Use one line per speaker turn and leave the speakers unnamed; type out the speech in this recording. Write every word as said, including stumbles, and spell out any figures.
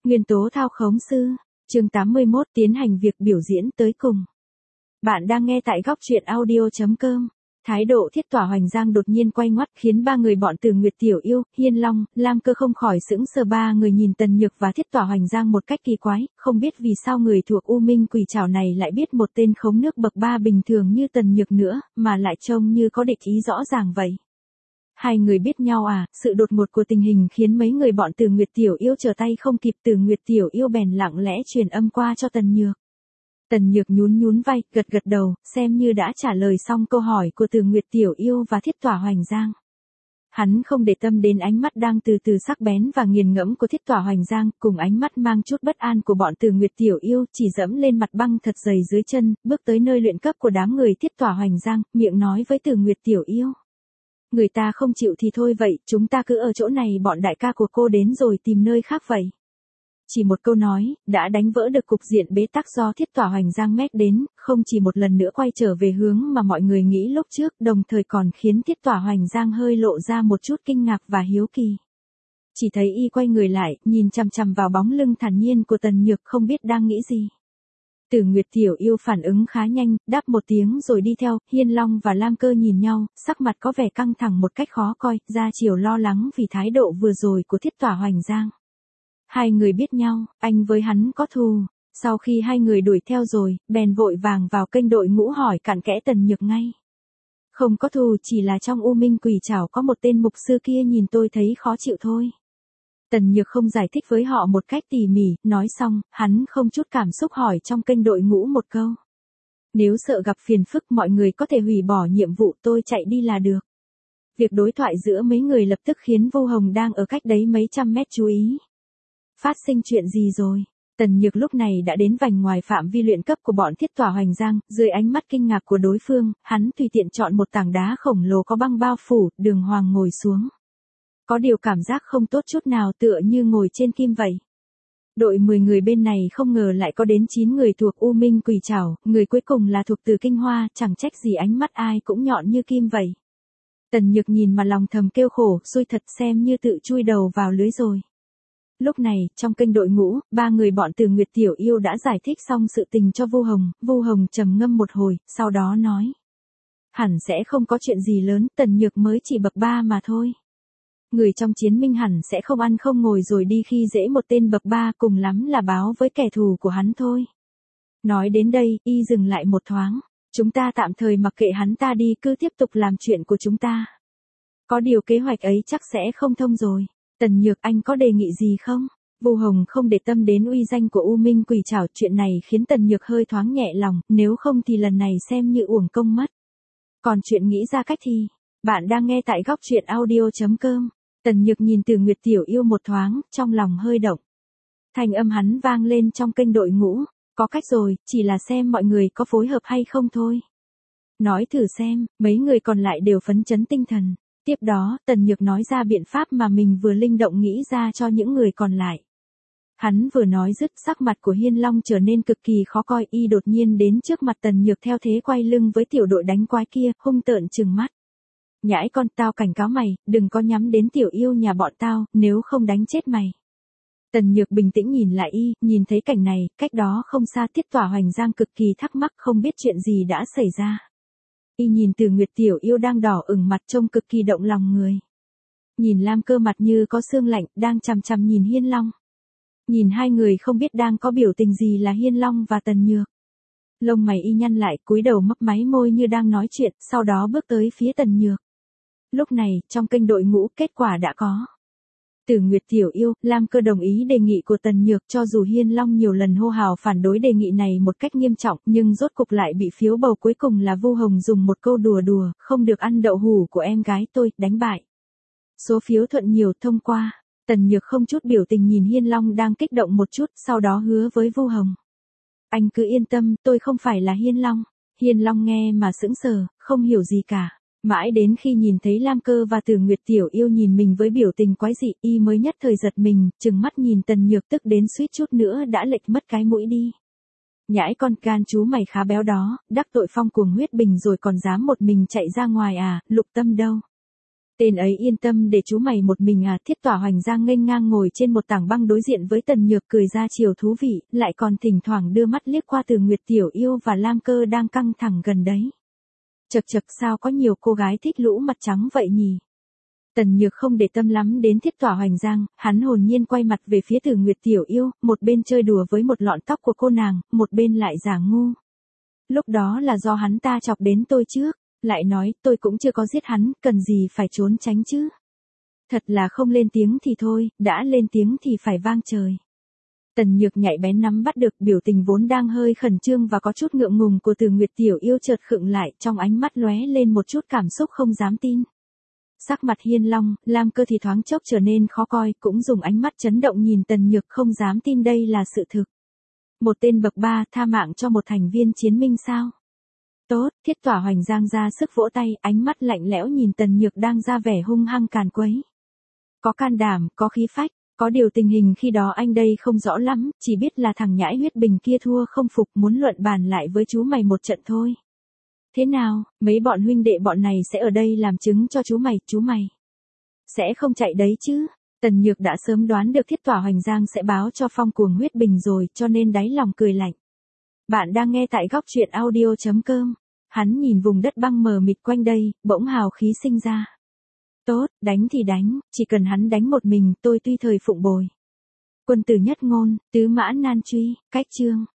Nguyên tố thao khống sư, chương tám mươi mốt tiến hành việc biểu diễn tới cùng. Bạn đang nghe tại góc truyện audio chấm com. Thái độ Thiết Tỏa Hoành Giang đột nhiên quay ngoắt khiến ba người bọn Từ Nguyệt Tiểu Yêu, Hiên Long, Lam Cơ không khỏi sững sờ. Ba người nhìn Tần Nhược và Thiết Tỏa Hoành Giang một cách kỳ quái, không biết vì sao người thuộc U Minh Quỷ Trảo này lại biết một tên khống nước bậc ba bình thường như Tần Nhược nữa, mà lại trông như có địch ý rõ ràng vậy. Hai người biết nhau à? Sự đột ngột của tình hình khiến mấy người bọn Từ Nguyệt Tiểu Yêu trở tay không kịp. Từ Nguyệt Tiểu Yêu bèn lặng lẽ truyền âm qua cho Tần Nhược. Tần Nhược nhún nhún vai, gật gật đầu, xem như đã trả lời xong câu hỏi của Từ Nguyệt Tiểu Yêu và Thiết Tỏa Hoành Giang. Hắn không để tâm đến ánh mắt đang từ từ sắc bén và nghiền ngẫm của Thiết Tỏa Hoành Giang, cùng ánh mắt mang chút bất an của bọn Từ Nguyệt Tiểu Yêu, chỉ dẫm lên mặt băng thật dày dưới chân, bước tới nơi luyện cấp của đám người Thiết Tỏa Hoành Giang, miệng nói với Từ Nguyệt Tiểu Yêu. Người ta không chịu thì thôi vậy, chúng ta cứ ở chỗ này, bọn đại ca của cô đến rồi tìm nơi khác vậy. Chỉ một câu nói, đã đánh vỡ được cục diện bế tắc do Thiết Tỏa Hoành Giang mét đến, không chỉ một lần nữa quay trở về hướng mà mọi người nghĩ lúc trước, đồng thời còn khiến Thiết Tỏa Hoành Giang hơi lộ ra một chút kinh ngạc và hiếu kỳ. Chỉ thấy y quay người lại, nhìn chằm chằm vào bóng lưng thản nhiên của Tần Nhược, không biết đang nghĩ gì. Từ Nguyệt Tiểu Yêu phản ứng khá nhanh, đáp một tiếng rồi đi theo. Hiên Long và Lam Cơ nhìn nhau, sắc mặt có vẻ căng thẳng một cách khó coi, ra chiều lo lắng vì thái độ vừa rồi của Thiết Tỏa Hoành Giang. Hai người biết nhau, anh với hắn có thù. Sau khi hai người đuổi theo rồi, bèn vội vàng vào kênh đội ngũ hỏi cặn kẽ Tần Nhược ngay. Không có thù, chỉ là trong U Minh Quỷ Trảo có một tên mục sư kia nhìn tôi thấy khó chịu thôi. Tần Nhược không giải thích với họ một cách tỉ mỉ, nói xong, hắn không chút cảm xúc hỏi trong kênh đội ngũ một câu. Nếu sợ gặp phiền phức mọi người có thể hủy bỏ nhiệm vụ, tôi chạy đi là được. Việc đối thoại giữa mấy người lập tức khiến Vu Hồng đang ở cách đấy mấy trăm mét chú ý. Phát sinh chuyện gì rồi? Tần Nhược lúc này đã đến vành ngoài phạm vi luyện cấp của bọn Thiết Tỏa Hoành Giang, dưới ánh mắt kinh ngạc của đối phương, hắn tùy tiện chọn một tảng đá khổng lồ có băng bao phủ, đường hoàng ngồi xuống. Có điều cảm giác không tốt chút nào, tựa như ngồi trên kim vậy. Đội mười người bên này không ngờ lại có đến chín người thuộc U Minh Quỷ Trảo, người cuối cùng là thuộc Từ Kinh Hoa, chẳng trách gì ánh mắt ai cũng nhọn như kim vậy. Tần Nhược nhìn mà lòng thầm kêu khổ, xui thật, xem như tự chui đầu vào lưới rồi. Lúc này, trong kênh đội ngũ, ba người bọn Từ Nguyệt Tiểu Yêu đã giải thích xong sự tình cho Vu Hồng. Vu Hồng trầm ngâm một hồi, sau đó nói. Hẳn sẽ không có chuyện gì lớn, Tần Nhược mới chỉ bậc ba mà thôi. Người trong chiến minh hẳn sẽ không ăn không ngồi rồi đi khi dễ một tên bậc ba, cùng lắm là báo với kẻ thù của hắn thôi. Nói đến đây, y dừng lại một thoáng. Chúng ta tạm thời mặc kệ hắn ta đi, cứ tiếp tục làm chuyện của chúng ta. Có điều kế hoạch ấy chắc sẽ không thông rồi. Tần Nhược, anh có đề nghị gì không? Vu Hồng không để tâm đến uy danh của U Minh Quỷ Trảo, chuyện này khiến Tần Nhược hơi thoáng nhẹ lòng, nếu không thì lần này xem như uổng công mất. Còn chuyện nghĩ ra cách thì, bạn đang nghe tại góc truyện audio chấm com. Tần Nhược nhìn Từ Nguyệt Tiểu Yêu một thoáng, trong lòng hơi động. Thanh âm hắn vang lên trong kênh đội ngũ, có cách rồi, chỉ là xem mọi người có phối hợp hay không thôi. Nói thử xem, mấy người còn lại đều phấn chấn tinh thần. Tiếp đó, Tần Nhược nói ra biện pháp mà mình vừa linh động nghĩ ra cho những người còn lại. Hắn vừa nói dứt, sắc mặt của Hiên Long trở nên cực kỳ khó coi, y đột nhiên đến trước mặt Tần Nhược theo thế quay lưng với tiểu đội đánh quái kia, hung tợn trừng mắt. Nhãi con, tao cảnh cáo mày, đừng có nhắm đến Tiểu Yêu nhà bọn tao, nếu không đánh chết mày. Tần Nhược bình tĩnh nhìn lại y, nhìn thấy cảnh này, cách đó không xa Thiết Tỏa Hoành Giang cực kỳ thắc mắc không biết chuyện gì đã xảy ra. Y nhìn Từ Nguyệt Tiểu Yêu đang đỏ ửng mặt trông cực kỳ động lòng người. Nhìn Lam Cơ mặt như có xương lạnh, đang chằm chằm nhìn Hiên Long. Nhìn hai người không biết đang có biểu tình gì là Hiên Long và Tần Nhược. Lông mày y nhăn lại, cúi đầu mấp máy môi như đang nói chuyện, sau đó bước tới phía Tần Nhược. Lúc này, trong kênh đội ngũ, kết quả đã có. Từ Nguyệt Tiểu Yêu, Lam Cơ đồng ý đề nghị của Tần Nhược, cho dù Hiên Long nhiều lần hô hào phản đối đề nghị này một cách nghiêm trọng, nhưng rốt cục lại bị phiếu bầu cuối cùng là Vu Hồng dùng một câu đùa đùa, không được ăn đậu hủ của em gái tôi, đánh bại. Số phiếu thuận nhiều, thông qua. Tần Nhược không chút biểu tình nhìn Hiên Long đang kích động một chút, sau đó hứa với Vu Hồng. Anh cứ yên tâm, tôi không phải là Hiên Long. Hiên Long nghe mà sững sờ, không hiểu gì cả. Mãi đến khi nhìn thấy Lam Cơ và Từ Nguyệt Tiểu Yêu nhìn mình với biểu tình quái dị, y mới nhất thời giật mình, trừng mắt nhìn Tần Nhược tức đến suýt chút nữa đã lệch mất cái mũi đi. Nhãi con, can chú mày khá béo đó, đắc tội Phong Cuồng Huyết Bình rồi còn dám một mình chạy ra ngoài à, Lục Tâm đâu? Tên ấy yên tâm để chú mày một mình à? Thiết Tỏa Hoành Giang nghênh ngang ngồi trên một tảng băng đối diện với Tần Nhược cười ra chiều thú vị, lại còn thỉnh thoảng đưa mắt liếc qua Từ Nguyệt Tiểu Yêu và Lam Cơ đang căng thẳng gần đấy. Chật chật, sao có nhiều cô gái thích lũ mặt trắng vậy nhỉ? Tần Nhược không để tâm lắm đến Thiết Tỏa Hoành Giang, hắn hồn nhiên quay mặt về phía Từ Nguyệt Tiểu Yêu, một bên chơi đùa với một lọn tóc của cô nàng, một bên lại giả ngu. Lúc đó là do hắn ta chọc đến tôi trước, lại nói tôi cũng chưa có giết hắn, cần gì phải trốn tránh chứ. Thật là không lên tiếng thì thôi, đã lên tiếng thì phải vang trời. Tần Nhược nhạy bén nắm bắt được biểu tình vốn đang hơi khẩn trương và có chút ngượng ngùng của Từ Nguyệt Tiểu Yêu, chợt khựng lại, trong ánh mắt lóe lên một chút cảm xúc không dám tin. Sắc mặt Hiên Long, Lam Cơ thì thoáng chốc trở nên khó coi, cũng dùng ánh mắt chấn động nhìn Tần Nhược, không dám tin đây là sự thực. Một tên bậc ba tha mạng cho một thành viên chiến minh sao? Tốt, Thiết Tỏa Hoành Giang ra sức vỗ tay, ánh mắt lạnh lẽo nhìn Tần Nhược đang ra vẻ hung hăng càn quấy. Có can đảm, có khí phách, có điều tình hình khi đó anh đây không rõ lắm, chỉ biết là thằng nhãi huyết bình kia thua không phục, muốn luận bàn lại với chú mày một trận thôi. Thế nào, mấy bọn huynh đệ bọn này sẽ ở đây làm chứng cho chú mày, chú mày sẽ không chạy đấy chứ? Tần Nhược đã sớm đoán được Thiết Tỏa Hoành Giang sẽ báo cho Phong Cuồng huyết bình rồi, cho nên đáy lòng cười lạnh. Bạn đang nghe tại góc truyện audio chấm com. Hắn nhìn vùng đất băng mờ mịt quanh đây, bỗng hào khí sinh ra. Tốt, đánh thì đánh, chỉ cần hắn đánh một mình, tôi tuy thời phụng bồi. Quân tử nhất ngôn, tứ mã nan truy, cách chương.